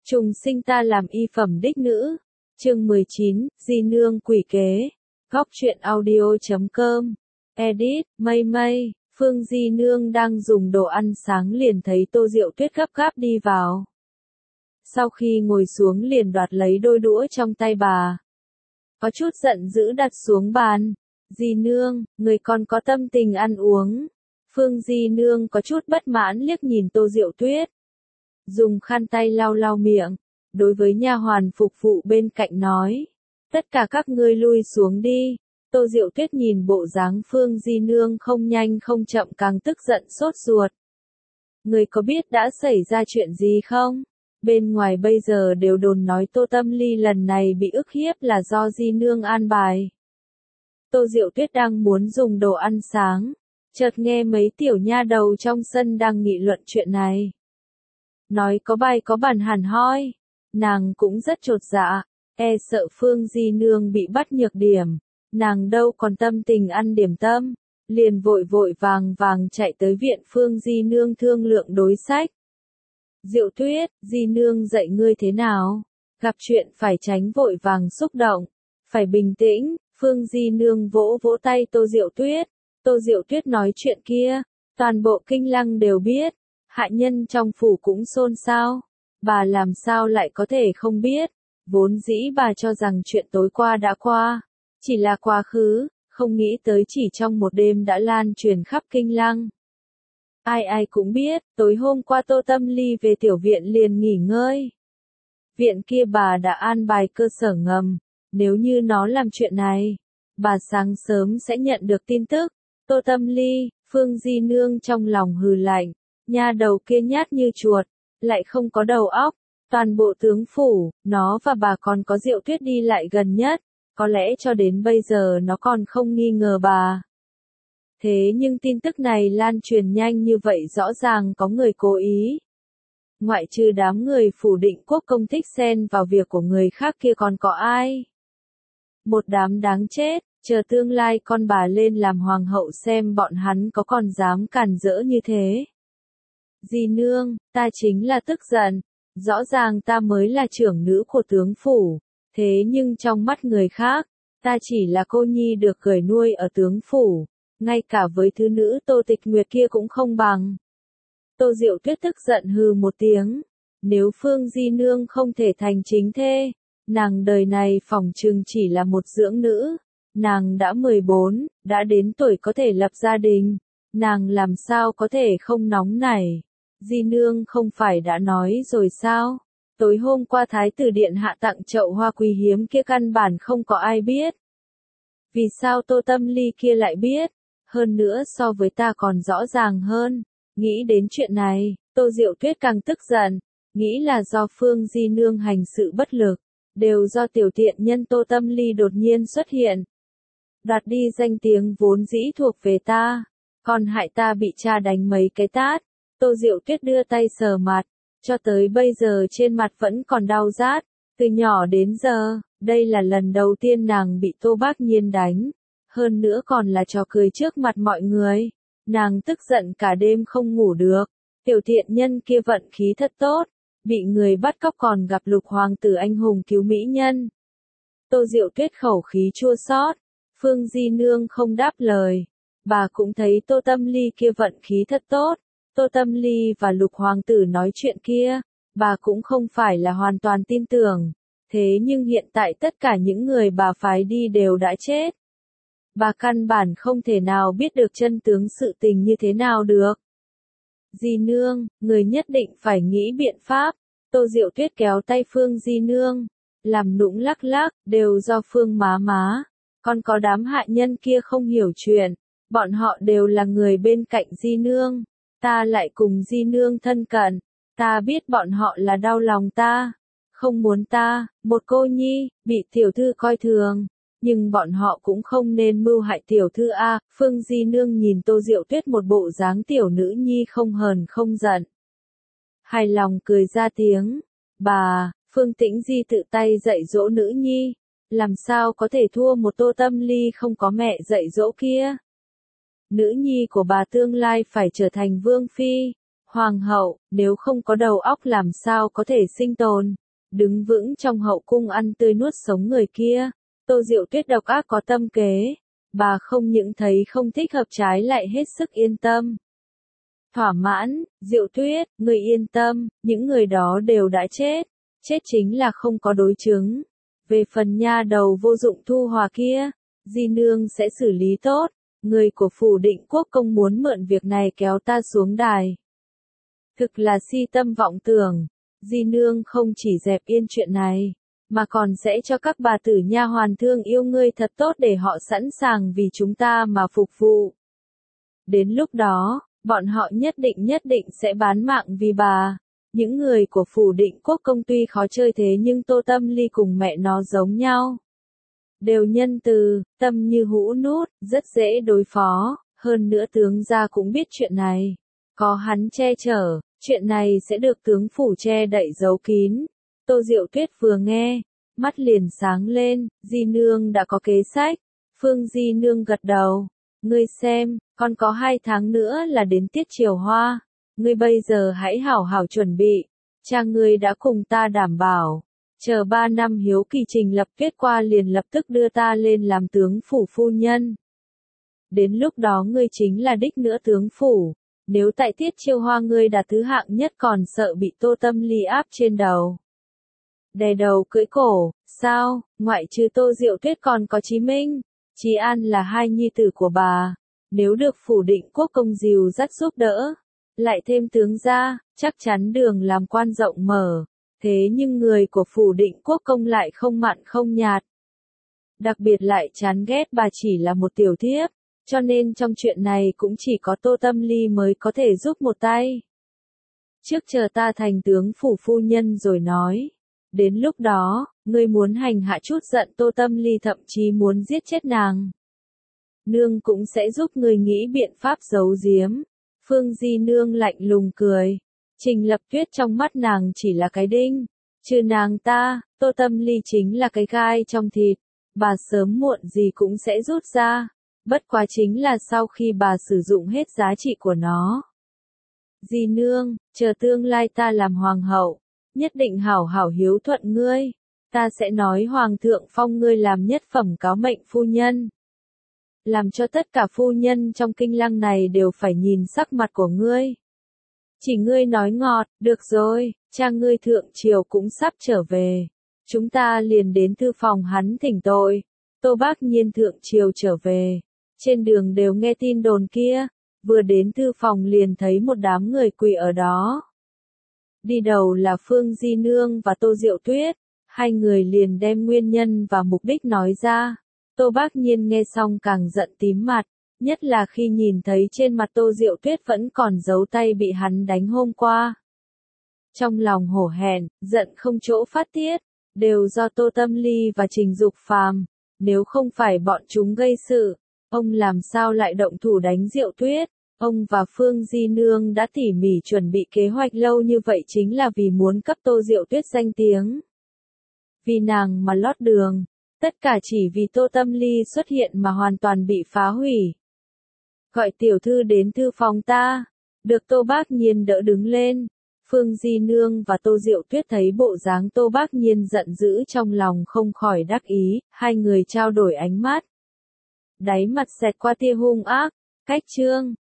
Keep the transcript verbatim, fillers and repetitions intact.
Trùng sinh ta làm y phẩm đích nữ. Chương mười chín, Di Nương quỷ kế. Góc truyện audio chấm com. Edit, mây mây. Phương Di Nương đang dùng đồ ăn sáng liền thấy Tô Diệu Tuyết gấp gáp đi vào. Sau khi ngồi xuống liền đoạt lấy đôi đũa trong tay bà. Có chút giận dữ đặt xuống bàn. Di Nương, người còn có tâm tình ăn uống. Phương Di Nương có chút bất mãn liếc nhìn Tô Diệu Tuyết. Dùng khăn tay lau lau miệng, đối với nha hoàn phục vụ bên cạnh nói. Tất cả các ngươi lui xuống đi. Tô Diệu Tuyết nhìn bộ dáng Phương Di Nương không nhanh không chậm càng tức giận sốt ruột. Người có biết đã xảy ra chuyện gì không? Bên ngoài bây giờ đều đồn nói Tô Tâm Ly lần này bị ức hiếp là do Di Nương an bài. Tô Diệu Tuyết đang muốn dùng đồ ăn sáng, chợt nghe mấy tiểu nha đầu trong sân đang nghị luận chuyện này. Nói có bài có bản hẳn hoi, nàng cũng rất chột dạ, e sợ Phương Di Nương bị bắt nhược điểm, nàng đâu còn tâm tình ăn điểm tâm, liền vội vội vàng vàng chạy tới viện Phương Di Nương thương lượng đối sách. Diệu Tuyết, Di Nương dạy ngươi thế nào? Gặp chuyện phải tránh vội vàng xúc động, phải bình tĩnh. Phương Di Nương vỗ vỗ tay Tô Diệu Tuyết. Tô Diệu Tuyết nói chuyện kia, toàn bộ kinh lăng đều biết, hạ nhân trong phủ cũng xôn xao. Bà làm sao lại có thể không biết, vốn dĩ bà cho rằng chuyện tối qua đã qua, chỉ là quá khứ, không nghĩ tới chỉ trong một đêm đã lan truyền khắp kinh lăng. Ai ai cũng biết, tối hôm qua Tô Tâm Ly về tiểu viện liền nghỉ ngơi. Viện kia bà đã an bài cơ sở ngầm. Nếu như nó làm chuyện này, bà sáng sớm sẽ nhận được tin tức. Tô Tâm Ly, Phương Di Nương trong lòng hừ lạnh, nha đầu kia nhát như chuột, lại không có đầu óc. Toàn bộ tướng phủ, nó và bà còn có Diệu Tuyết đi lại gần nhất, có lẽ cho đến bây giờ nó còn không nghi ngờ bà. Thế nhưng tin tức này lan truyền nhanh như vậy rõ ràng có người cố ý. Ngoại trừ đám người phủ Định Quốc công thích xen vào việc của người khác kia còn có ai? Một đám đáng chết, chờ tương lai con bà lên làm hoàng hậu xem bọn hắn có còn dám cản rỡ như thế. Di Nương, ta chính là tức giận, rõ ràng ta mới là trưởng nữ của tướng phủ, thế nhưng trong mắt người khác, ta chỉ là cô nhi được gửi nuôi ở tướng phủ, ngay cả với thứ nữ Tô Tịch Nguyệt kia cũng không bằng. Tô Diệu Tuyết tức giận hừ một tiếng, nếu Phương Di Nương không thể thành chính thê, nàng đời này phỏng chừng chỉ là một dưỡng nữ, nàng đã mười bốn, đã đến tuổi có thể lập gia đình, nàng làm sao có thể không nóng nảy. Di Nương không phải đã nói rồi sao, tối hôm qua Thái tử Điện hạ tặng chậu hoa quý hiếm kia căn bản không có ai biết. Vì sao Tô Tâm Ly kia lại biết, hơn nữa so với ta còn rõ ràng hơn. Nghĩ đến chuyện này, Tô Diệu Tuyết càng tức giận, nghĩ là do Phương Di Nương hành sự bất lực, đều do tiểu tiện nhân Tô Tâm Ly đột nhiên xuất hiện. Đoạt đi danh tiếng vốn dĩ thuộc về ta, còn hại ta bị cha đánh mấy cái tát. Tô Diệu Tuyết đưa tay sờ mặt, cho tới bây giờ trên mặt vẫn còn đau rát, từ nhỏ đến giờ, đây là lần đầu tiên nàng bị Tô Bác Nhiên đánh, hơn nữa còn là trò cười trước mặt mọi người. Nàng tức giận cả đêm không ngủ được, tiểu tiện nhân kia vận khí thật tốt, bị người bắt cóc còn gặp lục hoàng tử anh hùng cứu mỹ nhân. Tô Diệu Tuyết khẩu khí chua xót, Phương Di Nương không đáp lời, bà cũng thấy Tô Tâm Ly kia vận khí thật tốt, Tô Tâm Ly và lục hoàng tử nói chuyện kia, bà cũng không phải là hoàn toàn tin tưởng, thế nhưng hiện tại tất cả những người bà phái đi đều đã chết. Bà căn bản không thể nào biết được chân tướng sự tình như thế nào được. Di Nương, người nhất định phải nghĩ biện pháp. Tô Diệu Tuyết kéo tay Phương Di Nương, làm nũng lắc lắc, đều do Phương má má. Còn có đám hạ nhân kia không hiểu chuyện, bọn họ đều là người bên cạnh Di Nương. Ta lại cùng Di Nương thân cận, ta biết bọn họ là đau lòng ta, không muốn ta, một cô nhi, bị tiểu thư coi thường. Nhưng bọn họ cũng không nên mưu hại tiểu thư a. Phương Di Nương nhìn Tô Diệu Tuyết một bộ dáng tiểu nữ nhi không hờn không giận. Hài lòng cười ra tiếng. Bà, Phương Tĩnh Di tự tay dạy dỗ nữ nhi, làm sao có thể thua một Tô Tâm Ly không có mẹ dạy dỗ kia. Nữ nhi của bà tương lai phải trở thành vương phi, Hoàng hậu, nếu không có đầu óc làm sao có thể sinh tồn, đứng vững trong hậu cung ăn tươi nuốt sống người kia. Tô Diệu Tuyết độc ác có tâm kế, bà không những thấy không thích hợp trái lại hết sức yên tâm. Thỏa mãn, Diệu Tuyết, người yên tâm, những người đó đều đã chết, chết chính là không có đối chứng. Về phần nha đầu vô dụng Thu Hòa kia, Di Nương sẽ xử lý tốt, người của phủ Định Quốc công muốn mượn việc này kéo ta xuống đài. Thực là si tâm vọng tưởng, Di Nương không chỉ dẹp yên chuyện này, mà còn sẽ cho các bà tử nha hoàn thương yêu ngươi thật tốt để họ sẵn sàng vì chúng ta mà phục vụ. Đến lúc đó, bọn họ nhất định nhất định sẽ bán mạng vì bà. Những người của phủ Định Quốc công tuy khó chơi thế nhưng Tô Tâm Ly cùng mẹ nó giống nhau. Đều nhân từ, tâm như hũ nút, rất dễ đối phó, hơn nữa tướng gia cũng biết chuyện này. Có hắn che chở, chuyện này sẽ được tướng phủ che đậy giấu kín. Tô Diệu Tuyết vừa nghe, mắt liền sáng lên, Di Nương đã có kế sách. Phương Di Nương gật đầu, ngươi xem, còn có hai tháng nữa là đến tiết triều hoa. Ngươi bây giờ hãy hảo hảo chuẩn bị, cha ngươi đã cùng ta đảm bảo, chờ ba năm hiếu kỳ trình lập kết qua liền lập tức đưa ta lên làm tướng phủ phu nhân. Đến lúc đó ngươi chính là đích nữa tướng phủ, nếu tại tiết chiêu hoa ngươi đạt thứ hạng nhất còn sợ bị Tô Tâm Ly áp trên đầu. Đè đầu cưỡi cổ, sao, ngoại trừ Tô Diệu Tuyết còn có Chí Minh, Chí An là hai nhi tử của bà, nếu được phủ Định Quốc công dìu dắt giúp đỡ. Lại thêm tướng gia, chắc chắn đường làm quan rộng mở, thế nhưng người của phủ Định Quốc công lại không mặn không nhạt. Đặc biệt lại chán ghét bà chỉ là một tiểu thiếp, cho nên trong chuyện này cũng chỉ có Tô Tâm Ly mới có thể giúp một tay. Trước chờ ta thành tướng phủ phu nhân rồi nói, đến lúc đó, ngươi muốn hành hạ chút giận Tô Tâm Ly thậm chí muốn giết chết nàng. Nương cũng sẽ giúp ngươi nghĩ biện pháp giấu giếm. Phương Di Nương lạnh lùng cười. Trình Lập Tuyết trong mắt nàng chỉ là cái đinh. Trừ nàng ta, Tô Tâm Ly chính là cái gai trong thịt. Bà sớm muộn gì cũng sẽ rút ra. Bất quá chính là sau khi bà sử dụng hết giá trị của nó. Di Nương, chờ tương lai ta làm hoàng hậu. Nhất định hảo hảo hiếu thuận ngươi. Ta sẽ nói hoàng thượng phong ngươi làm nhất phẩm cáo mệnh phu nhân. Làm cho tất cả phu nhân trong kinh lăng này đều phải nhìn sắc mặt của ngươi. Chỉ ngươi nói ngọt, được rồi, cha ngươi thượng triều cũng sắp trở về. Chúng ta liền đến thư phòng hắn thỉnh tội. Tô Bác Nhiên thượng triều trở về. Trên đường đều nghe tin đồn kia, vừa đến thư phòng liền thấy một đám người quỳ ở đó. Đi đầu là Phương Di Nương và Tô Diệu Tuyết, hai người liền đem nguyên nhân và mục đích nói ra. Tô Bác Nhiên nghe xong càng giận tím mặt, nhất là khi nhìn thấy trên mặt Tô Diệu Tuyết vẫn còn dấu tay bị hắn đánh hôm qua. Trong lòng hổ hẹn, giận không chỗ phát tiết, đều do Tô Tâm Ly và Trình Dục Phàm, nếu không phải bọn chúng gây sự, ông làm sao lại động thủ đánh Diệu Tuyết. Ông và Phương Di Nương đã tỉ mỉ chuẩn bị kế hoạch lâu như vậy chính là vì muốn cấp Tô Diệu Tuyết danh tiếng. Vì nàng mà lót đường. Tất cả chỉ vì Tô Tâm Ly xuất hiện mà hoàn toàn bị phá hủy. Gọi tiểu thư đến thư phòng ta. Được Tô Bác Nhiên đỡ đứng lên. Phương Di Nương và Tô Diệu Tuyết thấy bộ dáng Tô Bác Nhiên giận dữ trong lòng không khỏi đắc ý, hai người trao đổi ánh mắt. Đáy mặt xẹt qua tia hung ác, cách chương.